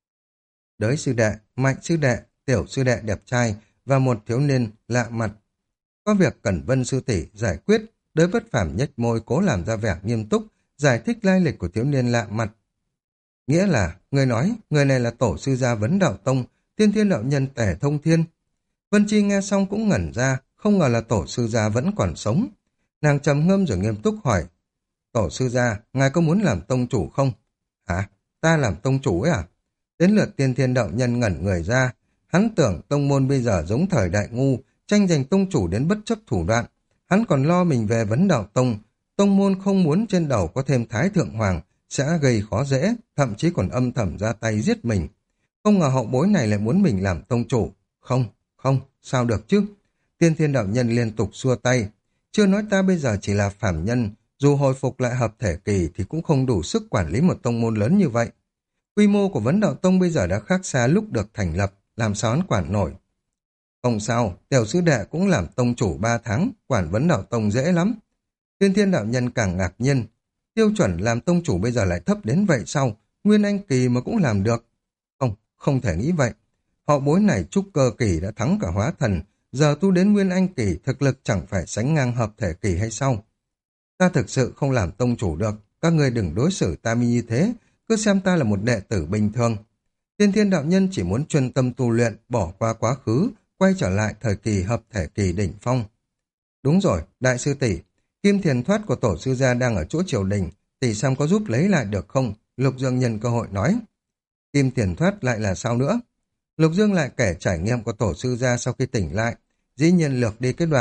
Đới sư đệ, Mạnh sư đệ, Tiểu sư đệ đẹp trai và một thiếu niên lạ mặt. Có việc cần Vân sư tỷ giải quyết. Đới Bất Phàm nhếch môi cố làm ra vẻ nghiêm túc, giải thích lai lịch của thiếu niên lạ mặt. Nghĩa là, người nói, người này là tổ sư gia Vấn Đạo Tông, Tiên Thiên đạo nhân Tể Thông Thiên. Vân Chi nghe xong cũng ngẩn ra, không ngờ là tổ sư gia vẫn còn sống. Nàng trầm ngâm rồi nghiêm túc hỏi, tổ sư gia, ngài có muốn làm tông chủ không? Hả? Ta làm tông chủ ấy à? Đến lượt Tiên Thiên đạo nhân ngẩn người ra, hắn tưởng tông môn bây giờ giống thời đại ngu, tranh giành tông chủ đến bất chấp thủ đoạn. Hắn còn lo mình về Vấn Đạo Tông, tông môn không muốn trên đầu có thêm Thái Thượng Hoàng, sẽ gây khó dễ, thậm chí còn âm thầm ra tay giết mình. Không ngờ hậu bối này lại muốn mình làm tông chủ. Không, sao được chứ? Tiên Thiên đạo nhân liên tục xua tay. Chưa nói ta bây giờ chỉ là phàm nhân, dù hồi phục lại hợp thể kỳ thì cũng không đủ sức quản lý một tông môn lớn như vậy. Quy mô của Vấn Đạo Tông bây giờ đã khác xa lúc được thành lập, làm sao hắn quản nổi. Không sao, Tiểu sư đệ cũng làm tông chủ 3 tháng, quản Vấn Đạo Tông dễ lắm. Tiên Thiên đạo nhân càng ngạc nhiên. Tiêu chuẩn làm tông chủ bây giờ lại thấp đến vậy sao? Nguyên Anh kỳ mà cũng làm được. Không thể nghĩ vậy. Họ bối này trúc cơ kỳ đã thắng cả hóa thần, giờ tu đến Nguyên Anh kỳ thực lực chẳng phải sánh ngang hợp thể kỳ hay sao? Ta thực sự không làm tông chủ được, các người đừng đối xử ta như thế, cứ xem ta là một đệ tử bình thường. Tiên Thiên đạo nhân chỉ muốn chuyên tâm tu luyện, bỏ qua quá khứ, quay trở lại thời kỳ hợp thể kỳ đỉnh phong. Đúng rồi, đại sư tỷ, kim thiền thoát của tổ sư gia đang ở chỗ triều đình, tỷ xem có giúp lấy lại được không? Lục Dương nhân cơ hội nói. Kim thiền thoát lại là sao nữa? Lục Dương lại kể trải nghiệm của tổ sư gia sau khi tỉnh lại, dĩ nhiên lược đi cái đoạn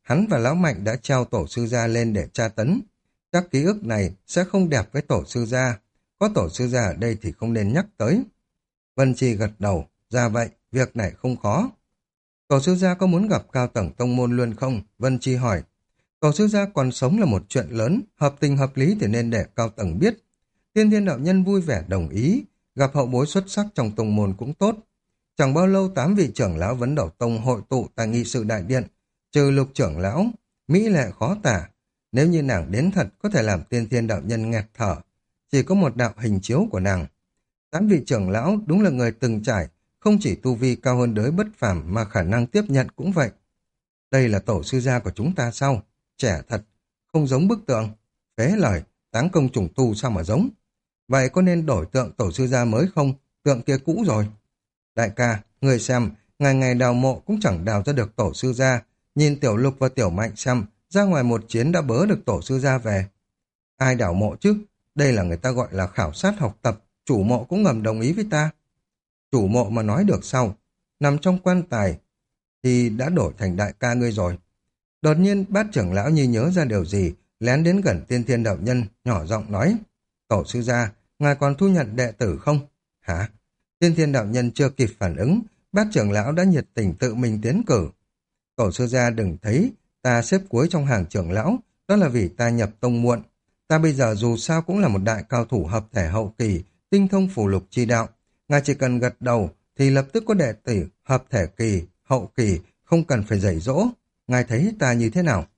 hắn và lão Mạnh đã treo tổ sư gia lên để tra tấn. Chắc ký ức này sẽ không đẹp với tổ sư gia. Có tổ sư gia ở đây thì không nên nhắc tới. Vân Chi gật đầu. Ra vậy, việc này không khó. Tổ sư gia có muốn gặp cao tầng tông môn luôn không? Vân Chi hỏi. Tổ sư gia còn sống là một chuyện lớn, hợp tình hợp lý thì nên để cao tầng biết. Tiên Thiên đạo nhân vui vẻ đồng ý, gặp hậu bối xuất sắc trong tông môn cũng tốt. Chẳng bao lâu 8 vị trưởng lão Vấn Đẩu Tông hội tụ tại nghị sự đại điện, trừ Lục trưởng lão, mỹ lệ khó tả. Nếu như nàng đến thật có thể làm Tiên Thiên đạo nhân nghẹt thở, chỉ có một đạo hình chiếu của nàng. 8 vị trưởng lão đúng là người từng trải, không chỉ tu vi cao hơn đới bất phàm mà khả năng tiếp nhận cũng vậy. Đây là tổ sư gia của chúng ta sao? Trẻ thật, không giống bức tượng. Phế lời, táng công trùng tu sao mà giống? Vậy có nên đổi tượng tổ sư gia mới không? Tượng kia cũ rồi. Đại ca, người xem, ngày ngày đào mộ cũng chẳng đào ra được tổ sư gia. Nhìn Tiểu Lục và Tiểu Mạnh xem, ra ngoài một chiến đã bớ được tổ sư gia về. Ai đào mộ chứ? Đây là người ta gọi là khảo sát học tập, chủ mộ cũng ngầm đồng ý với ta. Chủ mộ mà nói được sau, nằm trong quan tài thì đã đổi thành đại ca ngươi rồi. Đột nhiên Bát trưởng lão như nhớ ra điều gì, lén đến gần Tiên Thiên đạo nhân, nhỏ giọng nói: Tổ sư gia, ngài còn thu nhận đệ tử không? Hả? Tiên Thiên đạo nhân chưa kịp phản ứng, Bát trưởng lão đã nhiệt tình tự mình tiến cử. Tổ sư gia đừng thấy ta xếp cuối trong hàng trưởng lão, đó là vì ta nhập tông muộn. Ta bây giờ dù sao cũng là một đại cao thủ hợp thể hậu kỳ, tinh thông phù lục chi đạo. Ngài chỉ cần gật đầu thì lập tức có đệ tử hợp thể kỳ, hậu kỳ, không cần phải dạy dỗ. Ngài thấy ta như thế nào?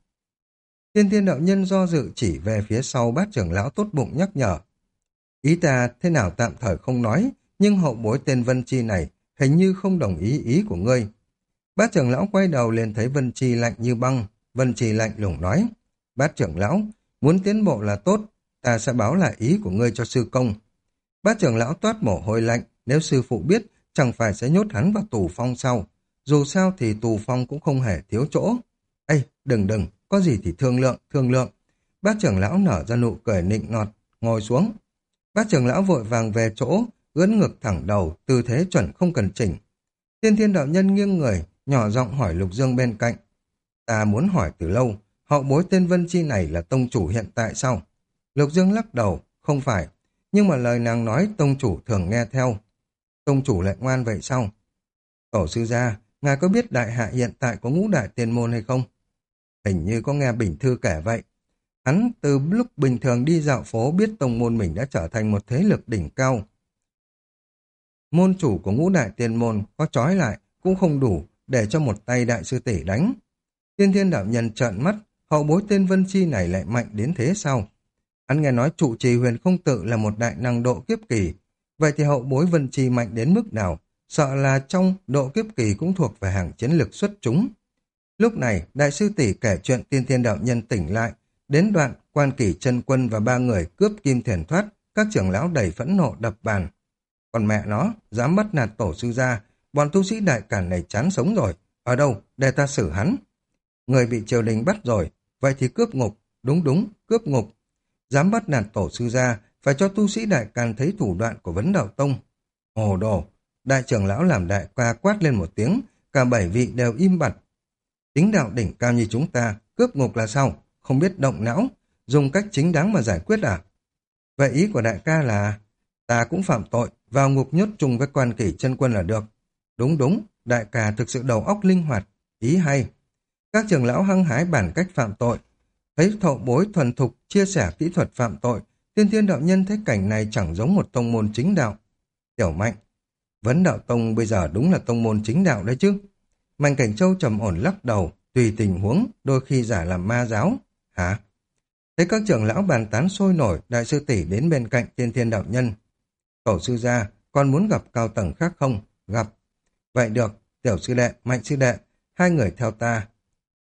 Tiên Thiên đạo nhân do dự chỉ về phía sau Bát trưởng lão tốt bụng nhắc nhở. Ý ta thế nào tạm thời không nói, nhưng hậu bối tên Vân Chi này hình như không đồng ý ý của ngươi. Bát trưởng lão quay đầu lên thấy Vân Chi lạnh như băng. Vân Chi lạnh lùng nói: Bát trưởng lão, muốn tiến bộ là tốt, ta sẽ báo lại ý của ngươi cho sư công. Bát trưởng lão toát mồ hôi lạnh, nếu sư phụ biết, chẳng phải sẽ nhốt hắn vào tù phong sau. Dù sao thì tù phong cũng không hề thiếu chỗ. Ê, đừng, có gì thì thương lượng. Bát trưởng lão nở ra nụ cười nịnh nọt, ngồi xuống. Bát trưởng lão vội vàng về chỗ, ưỡn ngực thẳng đầu, tư thế chuẩn không cần chỉnh. Tiên Thiên đạo nhân nghiêng người, nhỏ giọng hỏi Lục Dương bên cạnh. Ta muốn hỏi từ lâu, hậu bối tên Vân Chi này là tông chủ hiện tại sao? Lục Dương lắc đầu, không phải. Nhưng mà lời nàng nói tông chủ thường nghe theo. Tông chủ lại ngoan vậy sao? Tổ sư gia, ngài có biết đại hạ hiện tại có ngũ đại tiên môn hay không? Hình như có nghe Bình Thư kể vậy. Hắn từ lúc bình thường đi dạo phố biết tông môn mình đã trở thành một thế lực đỉnh cao. Môn chủ của ngũ đại tiên môn có trói lại cũng không đủ để cho một tay đại sư tỷ đánh. Tiên Thiên đạo nhân trợn mắt, hậu bối tên Vân Chi này lại mạnh đến thế sao? Hắn nghe nói trụ trì Huyền Không Tự là một đại năng độ kiếp kỳ. Vậy thì hậu bối Vân Chi mạnh đến mức nào? Sợ là trong độ kiếp kỳ cũng thuộc về hàng chiến lực xuất chúng. Lúc này, đại sư tỷ kể chuyện Tiên Thiên đạo nhân tỉnh lại, đến đoạn Quan Kỷ Chân Quân và 3 người cướp kim thiền thoát, các trưởng lão đầy phẫn nộ đập bàn. Còn mẹ nó, dám bắt nạt tổ sư gia, bọn tu sĩ đại cản này chán sống rồi. Ở đâu, để ta xử hắn. Người bị triều đình bắt rồi, vậy thì cướp ngục, đúng, cướp ngục. Dám bắt nạt tổ sư gia, phải cho tu sĩ đại càn thấy thủ đoạn của Vấn Đạo Tông. Hồ đồ, đại trưởng lão làm đại ca quát lên một tiếng, cả 7 vị đều im bặt. Chính đạo đỉnh cao như chúng ta, cướp ngục là sao? Không biết động não, dùng cách chính đáng mà giải quyết à? Vậy ý của đại ca là, ta cũng phạm tội, vào ngục nhốt chung với Quan Kỷ Chân Quân là được. Đúng, đại ca thực sự đầu óc linh hoạt, ý hay. Các trưởng lão hăng hái bản cách phạm tội, thấy hậu bối thuần thục chia sẻ kỹ thuật phạm tội, Tiên Thiên đạo nhân thấy cảnh này chẳng giống một tông môn chính đạo. Tiểu Mạnh, Vấn Đạo Tông bây giờ đúng là tông môn chính đạo đấy chứ. Mạnh Cảnh Châu trầm ổn lắc đầu, tùy tình huống, đôi khi giả làm ma giáo. Hả? Thấy các trưởng lão bàn tán sôi nổi, đại sư tỷ đến bên cạnh Tiên Thiên đạo nhân. Tổ sư gia, con muốn gặp cao tầng khác không? Gặp. Vậy được, tiểu sư đệ, Mạnh sư đệ, hai người theo ta.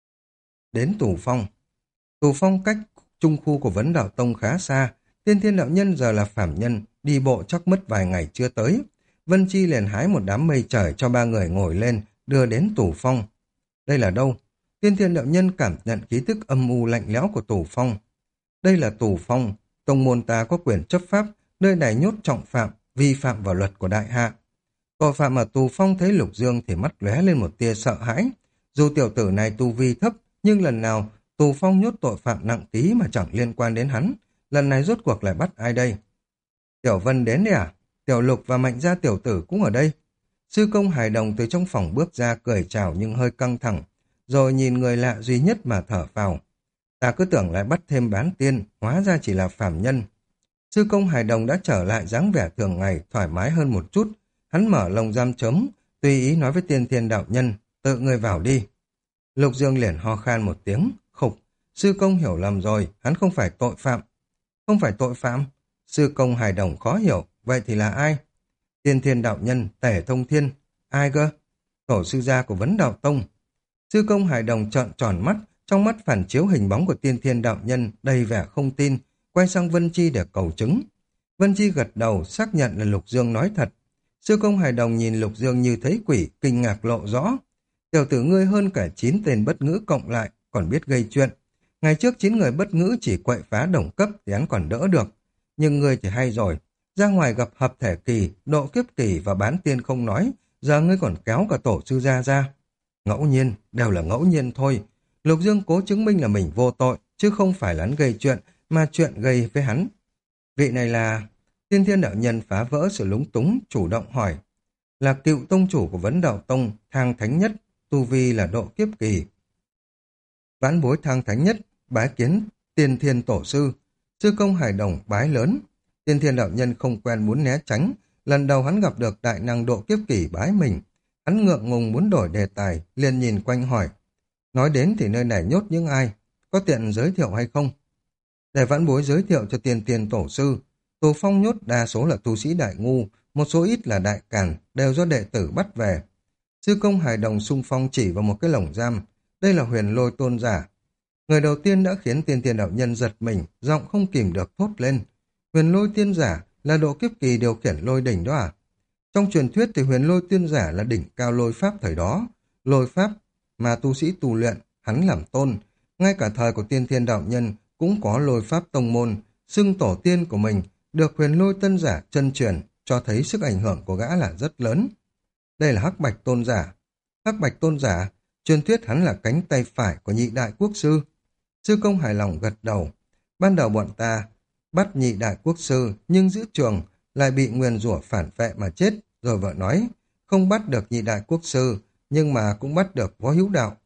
Đến Tù Phong. Tù Phong cách trung khu của Vấn Đạo Tông khá xa, Tiên Thiên đạo nhân giờ là phàm nhân, đi bộ chắc mất vài ngày chưa tới. Vân Chi liền hái một đám mây trời cho 3 người ngồi lên, đưa đến Tù Phong. Đây là đâu? Tiên Thiên đạo nhân cảm nhận khí tức âm u lạnh lẽo của Tù Phong. Đây là Tù Phong, tông môn ta có quyền chấp pháp, nơi này nhốt trọng phạm, vi phạm vào luật của đại hạ. Tội phạm ở Tù Phong thấy Lục Dương thì mắt lóe lên một tia sợ hãi. Dù tiểu tử này tu vi thấp, Nhưng lần nào tù phong nhốt tội phạm nặng ký mà chẳng liên quan đến hắn. Lần này rốt cuộc lại bắt ai đây? Tiểu Vân đến đấy à? Tiểu Lục và Mạnh gia tiểu tử cũng ở đây. Sư công hài đồng từ trong phòng bước ra cười chào nhưng hơi căng thẳng, rồi nhìn người lạ duy nhất mà thở phào. Ta cứ tưởng lại bắt thêm bán tiên, hóa ra chỉ là phàm nhân. Sư công hài đồng đã trở lại dáng vẻ thường ngày, thoải mái hơn một chút. Hắn mở lồng giam chấm, tùy ý nói với tiên thiên đạo nhân, tự người vào đi. Lục Dương liền ho khan một tiếng, khục. Sư công hiểu lầm rồi, hắn không phải tội phạm. Không phải tội phạm? Sư công hài đồng khó hiểu, vậy thì là ai? Tiên thiên đạo nhân, Tể Thông Thiên. Ai cơ? Tổ sư gia của Vấn Đạo Tông. Sư công hài đồng trợn tròn mắt, trong mắt phản chiếu hình bóng của tiên thiên đạo nhân đầy vẻ không tin, quay sang Vân Chi để cầu chứng. Vân Chi gật đầu xác nhận là Lục Dương nói thật. Sư công hài đồng nhìn Lục Dương như thấy quỷ, kinh ngạc lộ rõ. Tiểu tử ngươi hơn cả 9 tên bất ngữ cộng lại, còn biết gây chuyện. Ngày trước 9 người bất ngữ chỉ quậy phá đồng cấp thì hắn còn đỡ được. Nhưng ngươi thì hay rồi, ra ngoài gặp hợp thể kỳ, độ kiếp kỳ và bán tiên không nói, giờ ngươi còn kéo cả tổ sư gia ra. Ngẫu nhiên, đều là ngẫu nhiên thôi. Lục Dương cố chứng minh là mình vô tội, chứ không phải là hắn gây chuyện, mà chuyện gây với hắn. Vị này là... Tiên thiên đạo nhân phá vỡ sự lúng túng, chủ động hỏi. Là cựu tông chủ của Vấn Đạo Tông, Thang Thánh Nhất, tu vi là độ kiếp kỳ. Vãn bối Thang Thánh Nhất, bái kiến tiên thiên tổ sư. Sư công hài đồng bái lớn. Tiên thiên đạo nhân không quen muốn né tránh. Lần đầu hắn gặp được đại năng độ kiếp kỳ bái mình. Hắn ngượng ngùng muốn đổi đề tài, liền nhìn quanh hỏi. Nói đến thì nơi này nhốt những ai? Có tiện giới thiệu hay không? Để vãn bối giới thiệu cho tiên thiên tổ sư. Tù phong nhốt đa số là tu sĩ đại ngu, một số ít là đại càn, đều do đệ tử bắt về. Sư công hài đồng xung phong chỉ vào một cái lồng giam. Đây là Huyền Lôi tôn giả. Người đầu tiên đã khiến tiên thiên đạo nhân giật mình, giọng không kìm được thốt lên. Huyền Lôi tiên giả là độ kiếp kỳ điều khiển lôi đỉnh đó à? Trong truyền thuyết thì Huyền Lôi tiên giả là đỉnh cao lôi pháp thời đó. Lôi pháp mà tu sĩ tu luyện, hắn làm tôn. Ngay cả thời của tiên thiên đạo nhân cũng có lôi pháp tông môn, xưng tổ tiên của mình được Huyền Lôi tân giả chân truyền, cho thấy sức ảnh hưởng của gã là rất lớn. Đây là Hắc Bạch tôn giả. Hắc Bạch tôn giả, truyền thuyết hắn là cánh tay phải của nhị đại quốc sư. Sư công hài lòng gật đầu. Ban đầu bọn ta bắt nhị đại quốc sư, nhưng giữ trường lại bị nguyền rủa phản vệ mà chết. Rồi vợ nói, không bắt được nhị đại quốc sư, nhưng mà cũng bắt được Võ Hữu Đạo.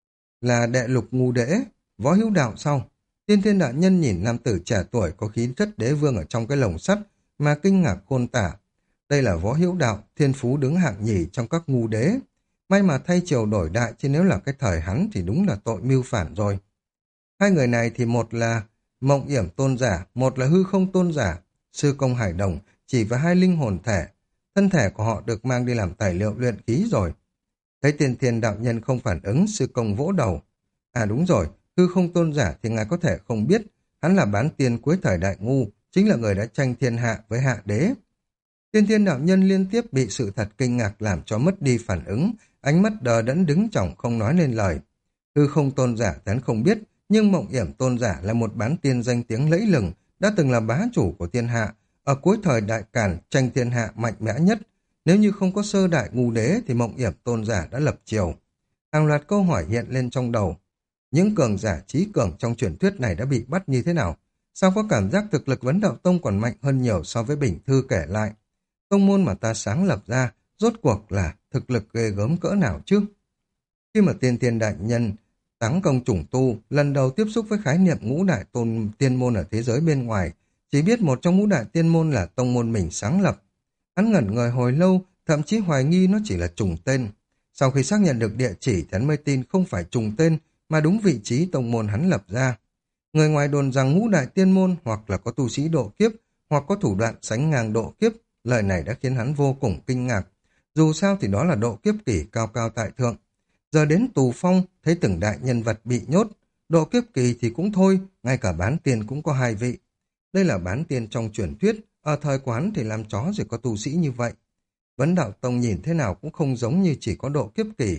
Là đệ lục ngu đễ, Võ Hữu Đạo sau. Tiên thiên đạo nhân nhìn nam tử trẻ tuổi có khí chất đế vương ở trong cái lồng sắt mà kinh ngạc khôn tả. Đây là Võ Hữu Đạo, thiên phú đứng hạng nhì trong các ngu đế. May mà thay triều đổi đại, chứ nếu là cái thời hắn thì đúng là tội mưu phản rồi. Hai người này thì một là Mộng Yểm tôn giả, một là Hư Không tôn giả. Sư công hải đồng chỉ vào hai linh hồn thể. Thân thể của họ được mang đi làm tài liệu luyện khí rồi. Thấy tiên thiên đạo nhân không phản ứng, sư công vỗ đầu. À đúng rồi, Hư Không tôn giả thì ngài có thể không biết. Hắn là bán tiên cuối thời đại ngu, chính là người đã tranh thiên hạ với hạ đế. Tiên thiên đạo nhân liên tiếp bị sự thật kinh ngạc làm cho mất đi phản ứng, ánh mắt đờ đẫn đứng chỏng không nói nên lời. Hư Không tôn giả hắn không biết, nhưng Mộng Yểm tôn giả là một bán tiên danh tiếng lẫy lừng, đã từng là bá chủ của thiên hạ, ở cuối thời đại càn tranh thiên hạ mạnh mẽ nhất. Nếu như không có sơ đại ngu đế thì Mộng Yểm tôn giả đã lập triều. Hàng loạt câu hỏi hiện lên trong đầu. Những cường giả trí cường trong truyền thuyết này đã bị bắt như thế nào? Sao có cảm giác thực lực Vấn Đạo Tông còn mạnh hơn nhiều so với Bình Thư kể lại? Tông môn mà ta sáng lập ra, rốt cuộc là thực lực ghê gớm cỡ nào chứ? Khi mà tiên thiên đại nhân táng công chủng tu lần đầu tiếp xúc với khái niệm ngũ đại tôn tiên môn ở thế giới bên ngoài, chỉ biết một trong ngũ đại tiên môn là tông môn mình sáng lập. Hắn ngẩn người hồi lâu, thậm chí hoài nghi nó chỉ là trùng tên. Sau khi xác nhận được địa chỉ thì hắn mới tin không phải trùng tên, mà đúng vị trí tông môn hắn lập ra. Người ngoài đồn rằng ngũ đại tiên môn hoặc là có tu sĩ độ kiếp, hoặc có thủ đoạn sánh ngang độ kiếp, lời này đã khiến hắn vô cùng kinh ngạc. Dù sao thì đó là độ kiếp kỳ cao cao tại thượng. Giờ đến tù phong, thấy từng đại nhân vật bị nhốt, độ kiếp kỳ thì cũng thôi, ngay cả bán tiên cũng có hai vị. Đây là bán tiên trong truyền thuyết, ở thời quán thì làm chó rồi có tu sĩ như vậy. Vấn Đạo Tông nhìn thế nào cũng không giống như chỉ có độ kiếp kỳ.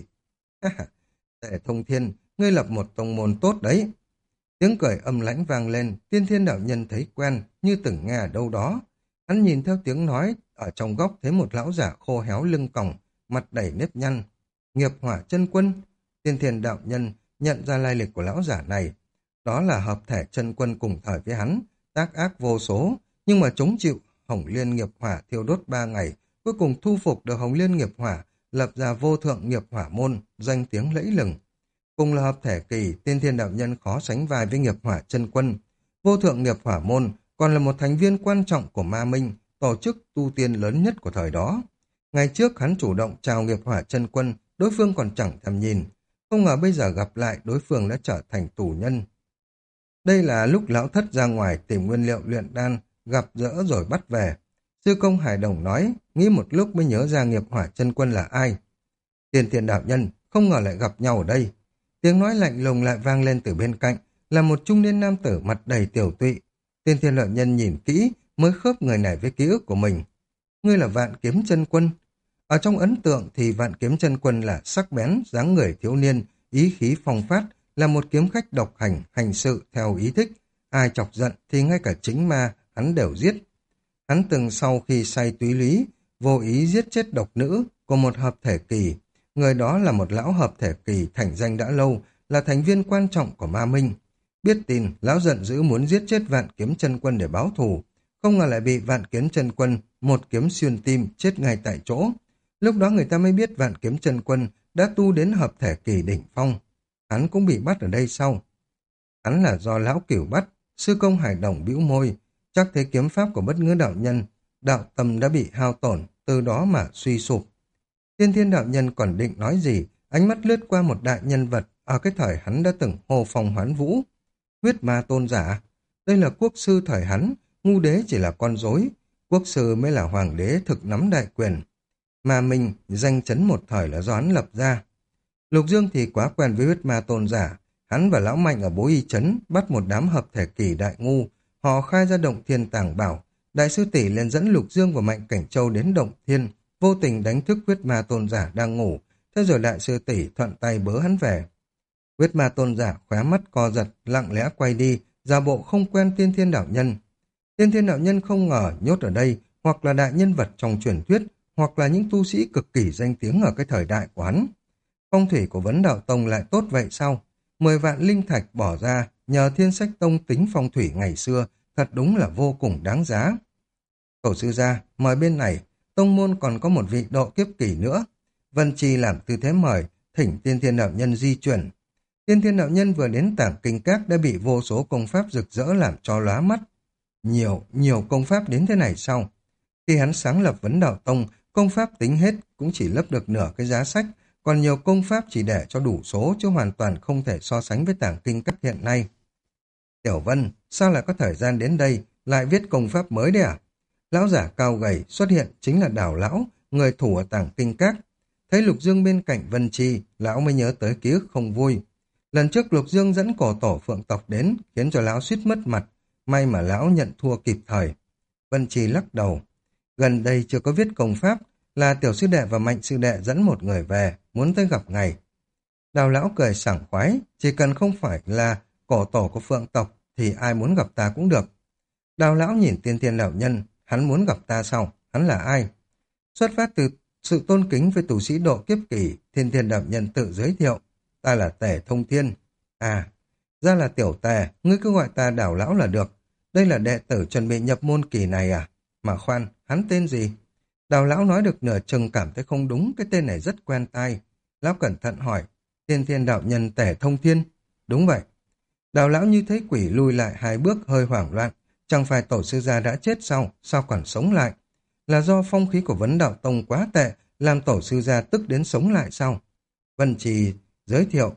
Tề Thông Thiên, ngươi lập một tông môn tốt đấy. Tiếng cười âm lãnh vang lên, tiên thiên đạo nhân thấy quen, như từng nghe ở đâu đó. Hắn nhìn theo tiếng nói, ở trong góc thấy một lão giả khô héo lưng còng, mặt đầy nếp nhăn. Nghiệp Hỏa chân quân, tiên thiên đạo nhân, nhận ra lai lịch của lão giả này. Đó là hợp thể chân quân cùng thời với hắn, tác ác vô số, nhưng mà chống chịu Hồng Liên nghiệp hỏa thiêu đốt 3 ngày, cuối cùng thu phục được Hồng Liên nghiệp hỏa, lập ra vô thượng nghiệp hỏa môn, danh tiếng lẫy lừng. Cùng là hợp thể kỳ, Tiên Thiên đạo nhân khó sánh vai với nghiệp hỏa chân quân. Vô thượng nghiệp hỏa môn còn là một thành viên quan trọng của Ma Minh, tổ chức tu tiên lớn nhất của thời đó. Ngày trước hắn chủ động chào nghiệp hỏa chân quân, đối phương còn chẳng thèm nhìn. Không ngờ bây giờ gặp lại, đối phương đã trở thành tù nhân. Đây là lúc lão thất ra ngoài tìm nguyên liệu luyện đan, gặp gỡ rồi bắt về. Sư công Hải Đồng nói, nghĩ một lúc mới nhớ ra nghiệp hỏa chân quân là ai. Tiên Thiên đạo nhân, không ngờ lại gặp nhau ở đây. Tiếng nói lạnh lùng lại vang lên từ bên cạnh, là một trung niên nam tử mặt đầy tiểu tụy. Tiên Thiên đạo nhân nhìn kỹ, mới khớp người này với ký ức của mình. Ngươi là Vạn Kiếm chân quân. Ở trong ấn tượng thì Vạn Kiếm chân quân là sắc bén, dáng người thiếu niên, ý khí phong phát, là một kiếm khách độc hành, hành sự theo ý thích. Ai chọc giận thì ngay cả chính ma hắn đều giết. Hắn từng sau khi say túy lý, vô ý giết chết độc nữ của một hợp thể kỳ. Người đó là một lão hợp thể kỳ thành danh đã lâu, là thành viên quan trọng của Ma Minh. Biết tin, lão giận dữ muốn giết chết Vạn Kiếm chân quân để báo thù. Không ngờ lại bị Vạn Kiếm chân quân một kiếm xuyên tim chết ngay tại chỗ. Lúc đó người ta mới biết Vạn Kiếm chân quân đã tu đến hợp thể kỳ đỉnh phong. Hắn cũng bị bắt ở đây sau. Hắn là do lão cửu bắt. Sư công Hải Đồng bĩu môi, chắc thấy kiếm pháp của bất ngữ đạo nhân, đạo tâm đã bị hao tổn, từ đó mà suy sụp. Tiên Thiên đạo nhân còn định nói gì, ánh mắt lướt qua một đại nhân vật ở cái thời hắn đã từng hô phong hoán vũ. Huyết ma tôn giả, đây là quốc sư thời hắn, ngu đế chỉ là con rối, quốc sư mới là hoàng đế thực nắm đại quyền. Mà mình danh chấn một thời là do hắn lập ra. Lục Dương thì quá quen với huyết ma tôn giả, hắn và lão Mạnh ở Bố Y Trấn bắt một đám hợp thể kỳ đại ngu, họ khai ra động thiên tàng bảo. Đại sư tỷ liền dẫn Lục Dương và Mạnh Cảnh Châu đến động thiên, vô tình đánh thức huyết ma tôn giả đang ngủ, thế rồi đại sư tỷ thuận tay bớ hắn về. Huyết ma tôn giả khóe mắt co giật, lặng lẽ quay đi, giả bộ không quen Tiên Thiên đạo nhân. Tiên Thiên đạo nhân không ngờ nhốt ở đây, hoặc là đại nhân vật trong truyền thuyết, hoặc là những tu sĩ cực kỳ danh tiếng ở cái thời đại của hắn. Phong thủy của Vấn Đạo Tông lại tốt vậy sao? 10 vạn linh thạch bỏ ra, nhờ Thiên Sách Tông tính phong thủy ngày xưa, thật đúng là vô cùng đáng giá. Tổ sư gia, mời bên này, tông môn còn có một vị độ kiếp kỳ nữa. Vân Trì làm tư thế mời, thỉnh Tiên Thiên đạo nhân di chuyển. Tiên Thiên đạo nhân vừa đến Tảng Kinh Các đã bị vô số công pháp rực rỡ làm cho lóa mắt. Nhiều công pháp đến thế này sao? Khi hắn sáng lập Vấn Đạo Tông, công pháp tính hết cũng chỉ lấp được nửa cái giá sách, còn nhiều công pháp chỉ để cho đủ số chứ hoàn toàn không thể so sánh với Tảng Kinh Các hiện nay. Tiểu Vân, sao lại có thời gian đến đây, lại viết công pháp mới đấy à? Lão giả cao gầy xuất hiện chính là Đào lão, người thủ ở Tảng Kinh Các. Thấy Lục Dương bên cạnh Vân Chi, lão mới nhớ tới ký ức không vui. Lần trước Lục Dương dẫn cổ tổ Phượng tộc đến, khiến cho lão suýt mất mặt, may mà lão nhận thua kịp thời. Vân Chi lắc đầu, gần đây chưa có viết công pháp, là tiểu sư đệ và Mạnh sư đệ dẫn một người về, muốn tới gặp ngài. Đào lão cười sảng khoái, chỉ cần không phải là cổ tổ của Phượng tộc thì ai muốn gặp ta cũng được. Đào lão nhìn Tiên Thiên đạo nhân, hắn muốn gặp ta sao? Hắn là ai? Xuất phát từ sự tôn kính với tù sĩ độ kiếp kỳ, Tiên Thiên đạo nhân tự giới thiệu, ta là Tề Thông Thiên. À, ra là tiểu Tề, ngươi cứ gọi ta Đào lão là được. Đây là đệ tử chuẩn bị nhập môn kỳ này à? Mà khoan, hắn tên gì? Đào lão nói được nửa chừng cảm thấy không đúng, cái tên này rất quen tai. Lão cẩn thận hỏi, Tiên Thiên đạo nhân Tề Thông Thiên? Đúng vậy. Đào lão như thấy quỷ lùi lại 2 bước hơi hoảng loạn, chẳng phải tổ sư gia đã chết sao còn sống lại? Là do phong khí của Vấn Đạo Tông quá tệ, làm tổ sư gia tức đến sống lại sao? Vân Trì giới thiệu,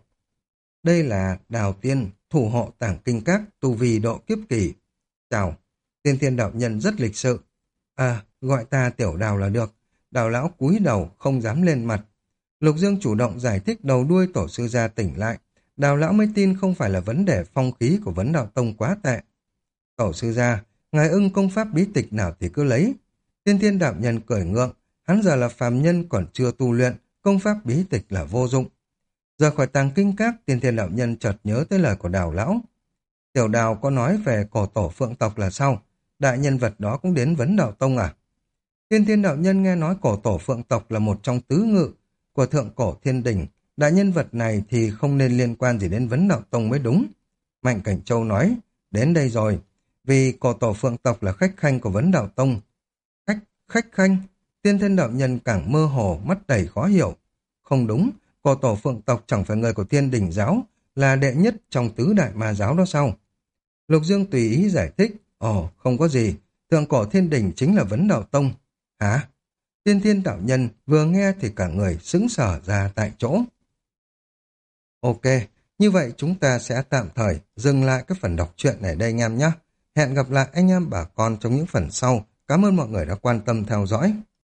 đây là Đào Tiên, thủ hộ Tảng Kinh Các, tu vi độ kiếp kỳ. Chào, Tiên Thiên đạo nhân rất lịch sự. À, gọi ta tiểu Đào là được. Đào lão cúi đầu, không dám lên mặt. Lục Dương chủ động giải thích đầu đuôi tổ sư gia tỉnh lại. Đào lão mới tin không phải là vấn đề phong khí của Vấn Đạo Tông quá tệ. Tổ sư gia, ngài ưng công pháp bí tịch nào thì cứ lấy. Tiên Thiên đạo nhân cười ngượng, hắn giờ là phàm nhân còn chưa tu luyện, công pháp bí tịch là vô dụng. Rời khỏi Tàng Kinh Các, Tiên Thiên đạo nhân chợt nhớ tới lời của Đào lão. Tiểu Đào có nói về cổ tổ Phượng tộc là sao? Đại nhân vật đó cũng đến Vấn Đạo Tông à? Tiên Thiên đạo nhân nghe nói cổ tổ Phượng tộc là một trong tứ ngự của thượng cổ thiên đình, Đại nhân vật này thì không nên liên quan gì đến vấn đạo tông mới đúng. Mạnh Cảnh Châu nói, đến đây rồi, vì cổ tổ phượng tộc là khách khanh của vấn đạo tông. Khách khanh, tiên thiên đạo nhân càng mơ hồ, mắt đầy khó hiểu. Không đúng, cổ tổ phượng tộc chẳng phải người của thiên đình giáo, là đệ nhất trong tứ đại ma giáo đó sao? Lục Dương tùy ý giải thích, ồ, không có gì, thượng cổ thiên đình chính là vấn đạo tông. Hả? Tiên thiên đạo nhân vừa nghe thì cả người sững sờ ra tại chỗ. Ok, như vậy chúng ta sẽ tạm thời dừng lại cái phần đọc truyện này đây anh em nhé. Hẹn gặp lại anh em bà con trong những phần sau. Cảm ơn mọi người đã quan tâm theo dõi.